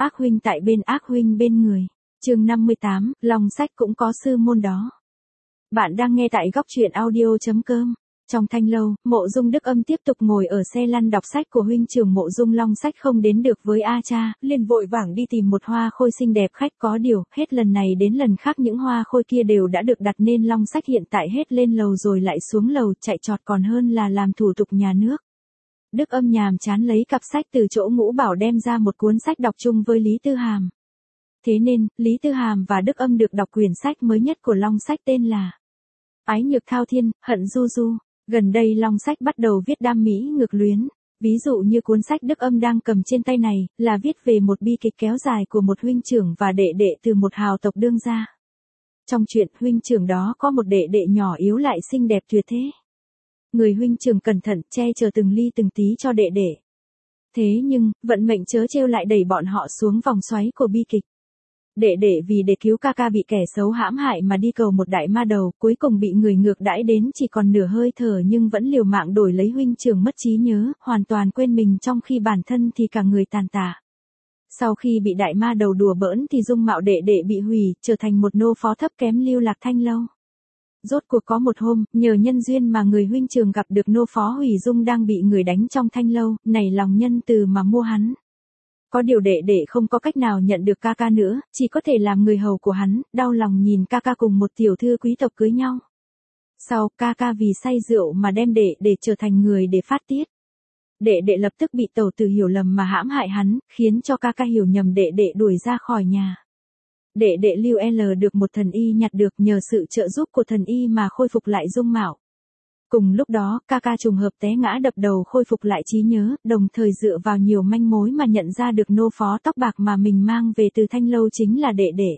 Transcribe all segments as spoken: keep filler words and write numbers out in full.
ác huynh tại bên ác huynh bên người. Chương năm mươi tám, Long Sách cũng có sư môn đó. Bạn đang nghe tại góc truyện audio.com. Trong thanh lâu, Mộ Dung Đức Âm tiếp tục ngồi ở xe lăn đọc sách của huynh trưởng Mộ Dung Long Sách không đến được với A Cha, liền vội vàng đi tìm một hoa khôi xinh đẹp khách có điều, hết lần này đến lần khác những hoa khôi kia đều đã được đặt nên Long Sách hiện tại hết lên lầu rồi lại xuống lầu chạy trọt còn hơn là làm thủ tục nhà nước. Đức Âm nhàm chán lấy cặp sách từ chỗ ngũ bảo đem ra một cuốn sách đọc chung với Lý Tư Hàm. Thế nên, Lý Tư Hàm và Đức Âm được đọc quyển sách mới nhất của Long Sách tên là Ái Nhược Thao Thiên, Hận Du Du. Gần đây Long Sách bắt đầu viết đam mỹ ngược luyến. Ví dụ như cuốn sách Đức Âm đang cầm trên tay này, là viết về một bi kịch kéo dài của một huynh trưởng và đệ đệ từ một hào tộc đương gia. Trong chuyện, huynh trưởng đó có một đệ đệ nhỏ yếu lại xinh đẹp tuyệt thế. Người huynh trưởng cẩn thận che chở từng ly từng tí cho đệ đệ. Thế nhưng, vận mệnh trớ trêu lại đẩy bọn họ xuống vòng xoáy của bi kịch. Đệ đệ vì để cứu ca ca bị kẻ xấu hãm hại mà đi cầu một đại ma đầu, cuối cùng bị người ngược đãi đến chỉ còn nửa hơi thở nhưng vẫn liều mạng đổi lấy huynh trưởng mất trí nhớ, hoàn toàn quên mình trong khi bản thân thì cả người tàn tạ. Sau khi bị đại ma đầu đùa bỡn thì dung mạo đệ đệ bị hủy, trở thành một nô phó thấp kém lưu lạc thanh lâu. Rốt cuộc có một hôm, nhờ nhân duyên mà người huynh trưởng gặp được nô phó hủy dung đang bị người đánh trong thanh lâu, nảy lòng nhân từ mà mua hắn. Có điều đệ đệ không có cách nào nhận được ca ca nữa, chỉ có thể làm người hầu của hắn, đau lòng nhìn ca ca cùng một tiểu thư quý tộc cưới nhau. Sau, ca ca vì say rượu mà đem đệ để trở thành người để phát tiết. Đệ đệ lập tức bị tẩu tử hiểu lầm mà hãm hại hắn, khiến cho ca ca hiểu nhầm đệ đệ đuổi ra khỏi nhà. Đệ đệ Lưu L được một thần y nhặt được nhờ sự trợ giúp của thần y mà khôi phục lại dung mạo. Cùng lúc đó, ca ca trùng hợp té ngã đập đầu khôi phục lại trí nhớ, đồng thời dựa vào nhiều manh mối mà nhận ra được nô phó tóc bạc mà mình mang về từ thanh lâu chính là đệ đệ.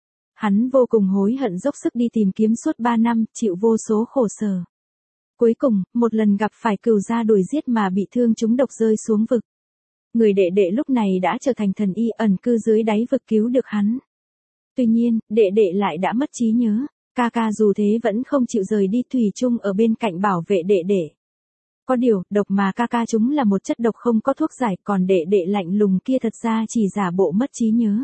Hắn vô cùng hối hận dốc sức đi tìm kiếm suốt ba năm, chịu vô số khổ sở. Cuối cùng, một lần gặp phải cừu gia đuổi giết mà bị thương trúng độc rơi xuống vực. Người đệ đệ lúc này đã trở thành thần y ẩn cư dưới đáy vực cứu được hắn. Tuy nhiên, đệ đệ lại đã mất trí nhớ. Ca ca dù thế vẫn không chịu rời đi thủy chung ở bên cạnh bảo vệ đệ đệ. Có điều, độc mà ca ca chúng là một chất độc không có thuốc giải, còn đệ đệ lạnh lùng kia thật ra chỉ giả bộ mất trí nhớ.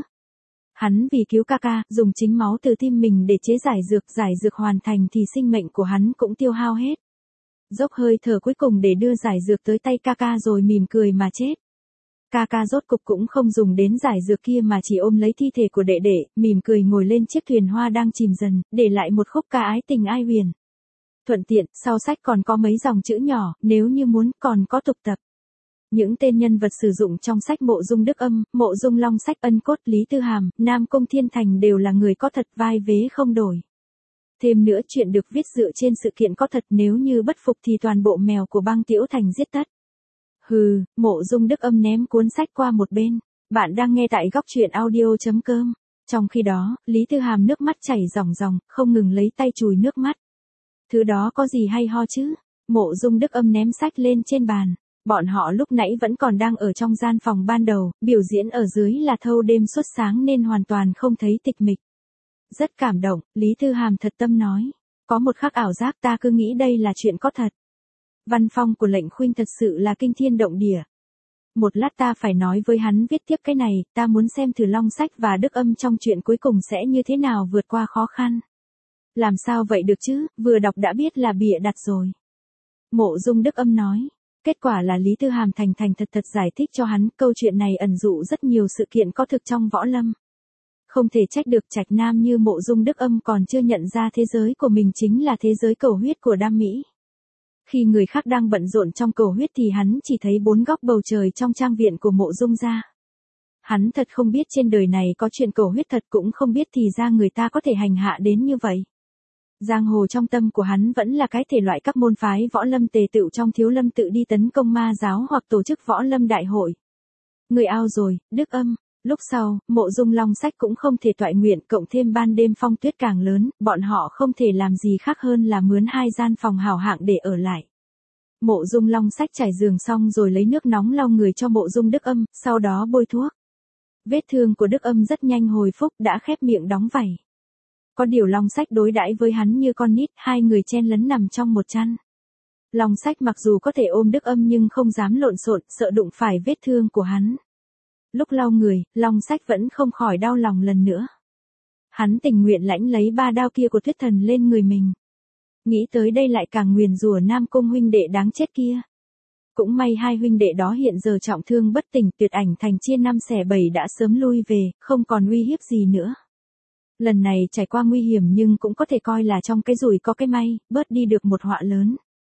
Hắn vì cứu ca ca, dùng chính máu từ tim mình để chế giải dược, giải dược hoàn thành thì sinh mệnh của hắn cũng tiêu hao hết. Dốc hơi thở cuối cùng để đưa giải dược tới tay ca ca rồi mỉm cười mà chết. Ca ca rốt cục cũng không dùng đến giải dược kia mà chỉ ôm lấy thi thể của đệ đệ, mỉm cười ngồi lên chiếc thuyền hoa đang chìm dần, để lại một khúc ca ái tình ai huyền. Thuận tiện, sau sách còn có mấy dòng chữ nhỏ, nếu như muốn, còn có tục tập. Những tên nhân vật sử dụng trong sách Mộ Dung Đức Âm, Mộ Dung Long Sách, Ân Cốt, Lý Tư Hàm, Nam Cung Thiên Thành đều là người có thật, vai vế không đổi. Thêm nữa, chuyện được viết dựa trên sự kiện có thật, nếu như bất phục thì toàn bộ mèo của băng Tiễu Thành giết tất. Hừ, Mộ Dung Đức Âm ném cuốn sách qua một bên. Bạn đang nghe tại góc truyện audio.com. Trong khi đó, Lý Tư Hàm nước mắt chảy ròng ròng, không ngừng lấy tay chùi nước mắt. Thứ đó có gì hay ho chứ? Mộ Dung Đức Âm ném sách lên trên bàn. Bọn họ lúc nãy vẫn còn đang ở trong gian phòng ban đầu, biểu diễn ở dưới là thâu đêm suốt sáng nên hoàn toàn không thấy tịch mịch. Rất cảm động, Lý Tư Hàm thật tâm nói. Có một khắc ảo giác ta cứ nghĩ đây là chuyện có thật. Văn phong của lệnh khuynh thật sự là kinh thiên động địa. Một lát ta phải nói với hắn viết tiếp cái này, ta muốn xem thử Long Sách và Đức Âm trong chuyện cuối cùng sẽ như thế nào vượt qua khó khăn. Làm sao vậy được chứ, vừa đọc đã biết là bịa đặt rồi. Mộ Dung Đức Âm nói. Kết quả là Lý Tư Hàm thành thành thật thật giải thích cho hắn, câu chuyện này ẩn dụ rất nhiều sự kiện có thực trong võ lâm. Không thể trách được Trạch Nam như Mộ Dung Đức Âm còn chưa nhận ra thế giới của mình chính là thế giới cầu huyết của đam mỹ. Khi người khác đang bận rộn trong cầu huyết thì hắn chỉ thấy bốn góc bầu trời trong trang viện của Mộ Dung gia. Hắn thật không biết trên đời này có chuyện cầu huyết thật, cũng không biết thì ra người ta có thể hành hạ đến như vậy. Giang hồ trong tâm của hắn vẫn là cái thể loại các môn phái võ lâm tề tựu trong Thiếu Lâm tự đi tấn công ma giáo hoặc tổ chức võ lâm đại hội. Người ao rồi, Đức Âm. Lúc sau, Mộ Dung Long Sách cũng không thể toại nguyện, cộng thêm ban đêm phong tuyết càng lớn, bọn họ không thể làm gì khác hơn là mướn hai gian phòng hảo hạng để ở lại. Mộ Dung Long Sách trải giường xong rồi lấy nước nóng lau người cho Mộ Dung Đức Âm, sau đó bôi thuốc. Vết thương của Đức Âm rất nhanh hồi phục, đã khép miệng đóng vảy. Có điều Long Sách đối đãi với hắn như con nít, hai người chen lấn nằm trong một chăn. Long Sách mặc dù có thể ôm Đức Âm nhưng không dám lộn xộn, sợ đụng phải vết thương của hắn. Lúc lau người, Long Sách vẫn không khỏi đau lòng lần nữa. Hắn tình nguyện lãnh lấy ba đao kia của Tuyết Thần lên người mình. Nghĩ tới đây lại càng nguyền rủa Nam Cung huynh đệ đáng chết kia. Cũng may hai huynh đệ đó hiện giờ trọng thương bất tỉnh, Tuyệt Ảnh Thành chia năm xẻ bảy đã sớm lui về, không còn uy hiếp gì nữa. Lần này trải qua nguy hiểm nhưng cũng có thể coi là trong cái rủi có cái may, bớt đi được một họa lớn.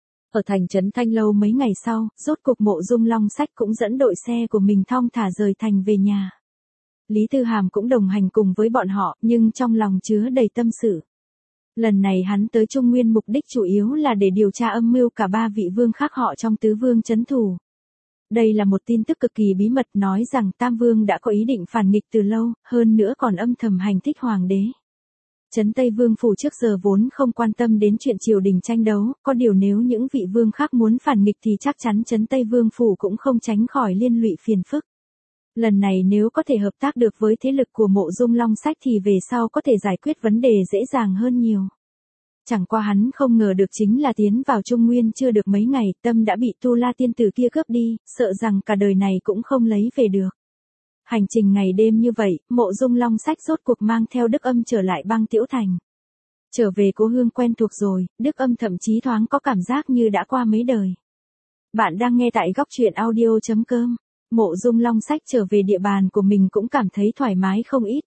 Ở thành trấn Thanh Lâu mấy ngày sau, rốt cục Mộ Dung Long Sách cũng dẫn đội xe của mình thong thả rời thành về nhà. Lý Tư Hàm cũng đồng hành cùng với bọn họ, nhưng trong lòng chứa đầy tâm sự. Lần này hắn tới Trung Nguyên mục đích chủ yếu là để điều tra âm mưu cả ba vị vương khác họ trong tứ vương trấn thủ. Đây là một tin tức cực kỳ bí mật nói rằng Tam Vương đã có ý định phản nghịch từ lâu, hơn nữa còn âm thầm hành thích hoàng đế. Trấn Tây Vương phủ trước giờ vốn không quan tâm đến chuyện triều đình tranh đấu, có điều nếu những vị vương khác muốn phản nghịch thì chắc chắn Trấn Tây Vương phủ cũng không tránh khỏi liên lụy phiền phức. Lần này nếu có thể hợp tác được với thế lực của Mộ Dung Long Sách thì về sau có thể giải quyết vấn đề dễ dàng hơn nhiều. Chẳng qua hắn không ngờ được chính là tiến vào Trung Nguyên chưa được mấy ngày, tâm đã bị Tu La tiên tử kia cướp đi, sợ rằng cả đời này cũng không lấy về được. Hành trình ngày đêm như vậy, Mộ Dung Long Sách rốt cuộc mang theo Đức Âm trở lại Băng Tiễu Thành. Trở về cố hương quen thuộc rồi, Đức Âm thậm chí thoáng có cảm giác như đã qua mấy đời. Bạn đang nghe tại góc truyện audio chấm com. Mộ Dung Long Sách trở về địa bàn của mình cũng cảm thấy thoải mái không ít.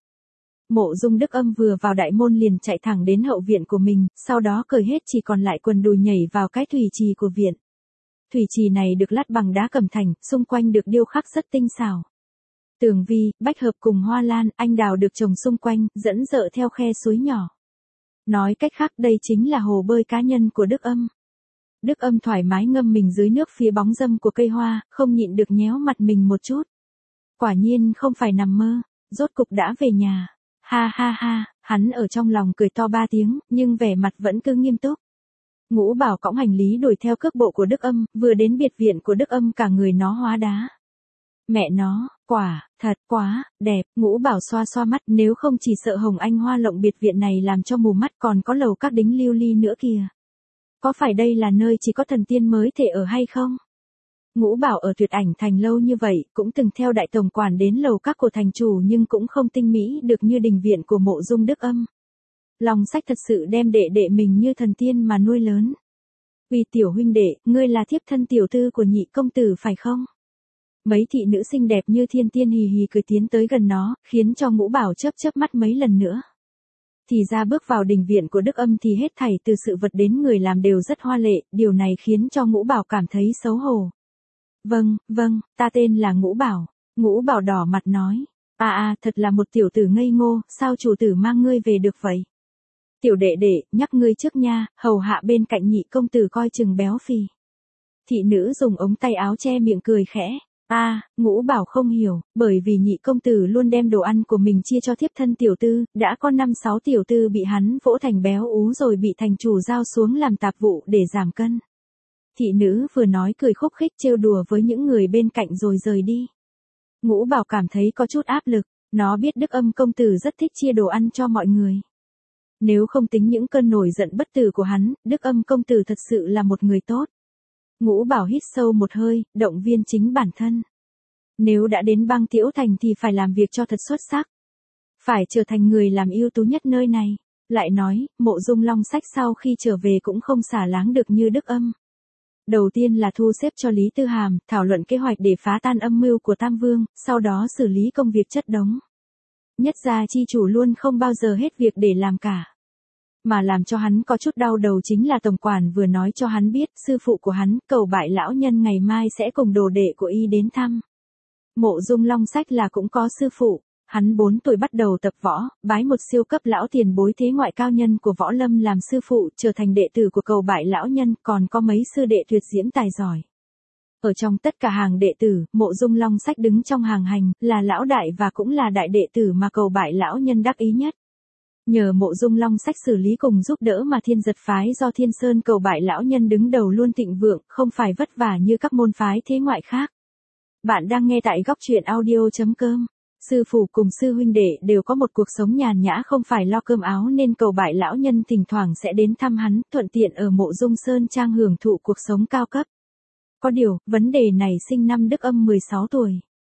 Mộ Dung Đức Âm vừa vào đại môn liền chạy thẳng đến hậu viện của mình, sau đó cởi hết chỉ còn lại quần đùi nhảy vào cái thủy trì của viện. Thủy trì này được lát bằng đá cẩm thạch, xung quanh được điêu khắc rất tinh xảo. Tường vi, bách hợp cùng hoa lan, anh đào được trồng xung quanh, dẫn dợ theo khe suối nhỏ. Nói cách khác đây chính là hồ bơi cá nhân của Đức Âm. Đức Âm thoải mái ngâm mình dưới nước phía bóng râm của cây hoa, không nhịn được nhéo mặt mình một chút. Quả nhiên không phải nằm mơ, rốt cục đã về nhà. Ha ha ha, hắn ở trong lòng cười to ba tiếng, nhưng vẻ mặt vẫn cứ nghiêm túc. Ngũ Bảo cõng hành lý đuổi theo cước bộ của Đức Âm, vừa đến biệt viện của Đức Âm cả người nó hóa đá. Mẹ nó, quả, thật quá, đẹp, Ngũ Bảo xoa xoa mắt, nếu không chỉ sợ Hồng Anh Hoa lộng biệt viện này làm cho mù mắt, còn có lầu các đính lưu ly nữa kìa. Có phải đây là nơi chỉ có thần tiên mới thể ở hay không? Ngũ Bảo ở Tuyệt Ảnh Thành lâu như vậy, cũng từng theo đại tổng quản đến lầu các của thành chủ nhưng cũng không tinh mỹ được như đình viện của Mộ Dung Đức Âm. Long Sách thật sự đem đệ đệ mình như thần tiên mà nuôi lớn. Vì tiểu huynh đệ, ngươi là thiếp thân tiểu tư của nhị công tử phải không? Mấy thị nữ xinh đẹp như thiên tiên hì hì cười tiến tới gần nó, khiến cho Ngũ Bảo chớp chớp mắt mấy lần nữa. Thì ra bước vào đình viện của Đức Âm thì hết thảy từ sự vật đến người làm đều rất hoa lệ, điều này khiến cho Ngũ Bảo cảm thấy xấu hổ. Vâng, vâng, ta tên là Ngũ Bảo. Ngũ Bảo đỏ mặt nói. À à, thật là một tiểu tử ngây ngô, sao chủ tử mang ngươi về được vậy? Tiểu đệ đệ, nhắc ngươi trước nha, hầu hạ bên cạnh nhị công tử coi chừng béo phì. Thị nữ dùng ống tay áo che miệng cười khẽ. À, Ngũ Bảo không hiểu, bởi vì nhị công tử luôn đem đồ ăn của mình chia cho thiếp thân tiểu tư, đã có năm sáu tiểu tư bị hắn vỗ thành béo ú rồi bị thành chủ giao xuống làm tạp vụ để giảm cân. Thị nữ vừa nói cười khúc khích trêu đùa với những người bên cạnh rồi rời đi. Ngũ Bảo cảm thấy có chút áp lực, nó biết Đức Âm công tử rất thích chia đồ ăn cho mọi người. Nếu không tính những cơn nổi giận bất tử của hắn, Đức Âm công tử thật sự là một người tốt. Ngũ Bảo hít sâu một hơi, động viên chính bản thân. Nếu đã đến Băng Tiễu Thành thì phải làm việc cho thật xuất sắc. Phải trở thành người làm ưu tú nhất nơi này. Lại nói, Mộ Dung Long Sách sau khi trở về cũng không xả láng được như Đức Âm. Đầu tiên là thu xếp cho Lý Tư Hàm, thảo luận kế hoạch để phá tan âm mưu của Tam Vương, sau đó xử lý công việc chất đống. Nhất gia chi chủ luôn không bao giờ hết việc để làm cả. Mà làm cho hắn có chút đau đầu chính là tổng quản vừa nói cho hắn biết, sư phụ của hắn, Cầu Bại lão nhân ngày mai sẽ cùng đồ đệ của y đến thăm. Mộ Dung Long Sách là cũng có sư phụ, hắn bốn tuổi bắt đầu tập võ, bái một siêu cấp lão tiền bối thế ngoại cao nhân của võ lâm làm sư phụ, trở thành đệ tử của Cầu Bại lão nhân, còn có mấy sư đệ tuyệt diễm tài giỏi. Ở trong tất cả hàng đệ tử, Mộ Dung Long Sách đứng trong hàng hành, là lão đại và cũng là đại đệ tử mà Cầu Bại lão nhân đắc ý nhất. Nhờ Mộ Dung Long Sách xử lý cùng giúp đỡ mà Thiên Giật phái do Thiên Sơn Cầu Bại lão nhân đứng đầu luôn thịnh vượng, không phải vất vả như các môn phái thế ngoại khác. Bạn đang nghe tại góc truyện audio chấm com. Sư phụ cùng sư huynh đệ đều có một cuộc sống nhàn nhã không phải lo cơm áo nên Cầu Bại lão nhân thỉnh thoảng sẽ đến thăm hắn, thuận tiện ở Mộ Dung Sơn Trang hưởng thụ cuộc sống cao cấp. Có điều, vấn đề này sinh năm Đức Âm mười sáu tuổi.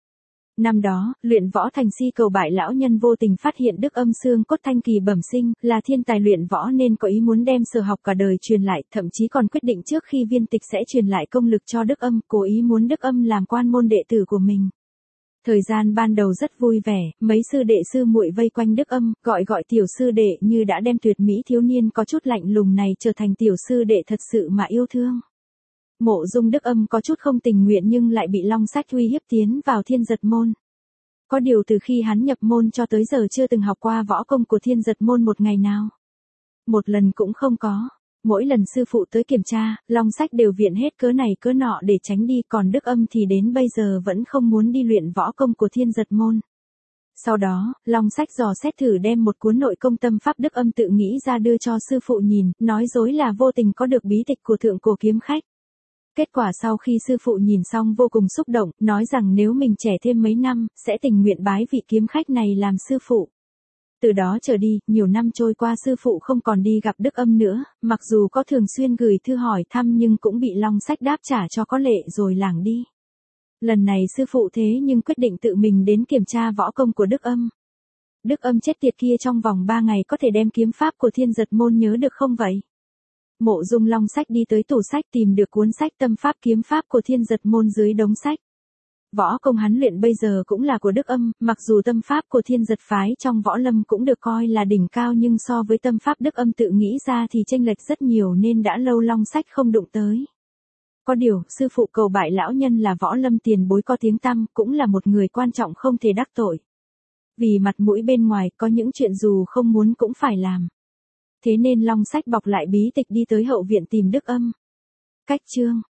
Năm đó, luyện võ thành si cầu bại lão nhân vô tình phát hiện Đức Âm xương cốt thanh kỳ bẩm sinh, là thiên tài luyện võ nên có ý muốn đem sở học cả đời truyền lại, thậm chí còn quyết định trước khi viên tịch sẽ truyền lại công lực cho Đức Âm, cố ý muốn Đức Âm làm quan môn đệ tử của mình. Thời gian ban đầu rất vui vẻ, mấy sư đệ sư muội vây quanh Đức Âm, gọi gọi tiểu sư đệ như đã đem tuyệt mỹ thiếu niên có chút lạnh lùng này trở thành tiểu sư đệ thật sự mà yêu thương. Mộ Dung Đức Âm có chút không tình nguyện nhưng lại bị Long Sách uy hiếp tiến vào Thiên Giật môn. Có điều từ khi hắn nhập môn cho tới giờ chưa từng học qua võ công của Thiên Giật môn một ngày nào. Một lần cũng không có. Mỗi lần sư phụ tới kiểm tra, Long Sách đều viện hết cớ này cớ nọ để tránh đi, còn Đức Âm thì đến bây giờ vẫn không muốn đi luyện võ công của Thiên Giật môn. Sau đó, Long Sách dò xét thử đem một cuốn nội công tâm pháp Đức Âm tự nghĩ ra đưa cho sư phụ nhìn, nói dối là vô tình có được bí tịch của thượng cổ kiếm khách. Kết quả sau khi sư phụ nhìn xong vô cùng xúc động, nói rằng nếu mình trẻ thêm mấy năm, sẽ tình nguyện bái vị kiếm khách này làm sư phụ. Từ đó trở đi, nhiều năm trôi qua sư phụ không còn đi gặp Đức Âm nữa, mặc dù có thường xuyên gửi thư hỏi thăm nhưng cũng bị Long Sách đáp trả cho có lệ rồi lảng đi. Lần này sư phụ thế nhưng quyết định tự mình đến kiểm tra võ công của Đức Âm. Đức Âm chết tiệt kia trong vòng ba ngày có thể đem kiếm pháp của Thiên Giật môn nhớ được không vậy? Mộ Dung Long Sách đi tới tủ sách tìm được cuốn sách tâm pháp kiếm pháp của Thiên Giật môn dưới đống sách. Võ công hắn luyện bây giờ cũng là của Đức Âm, mặc dù tâm pháp của Thiên Giật phái trong võ lâm cũng được coi là đỉnh cao nhưng so với tâm pháp Đức Âm tự nghĩ ra thì chênh lệch rất nhiều nên đã lâu Long Sách không đụng tới. Có điều, sư phụ cầu bại lão nhân là võ lâm tiền bối có tiếng tăm, cũng là một người quan trọng không thể đắc tội. Vì mặt mũi bên ngoài có những chuyện dù không muốn cũng phải làm. Thế nên Long Sách bọc lại bí tịch đi tới hậu viện tìm Đức Âm. Cách chương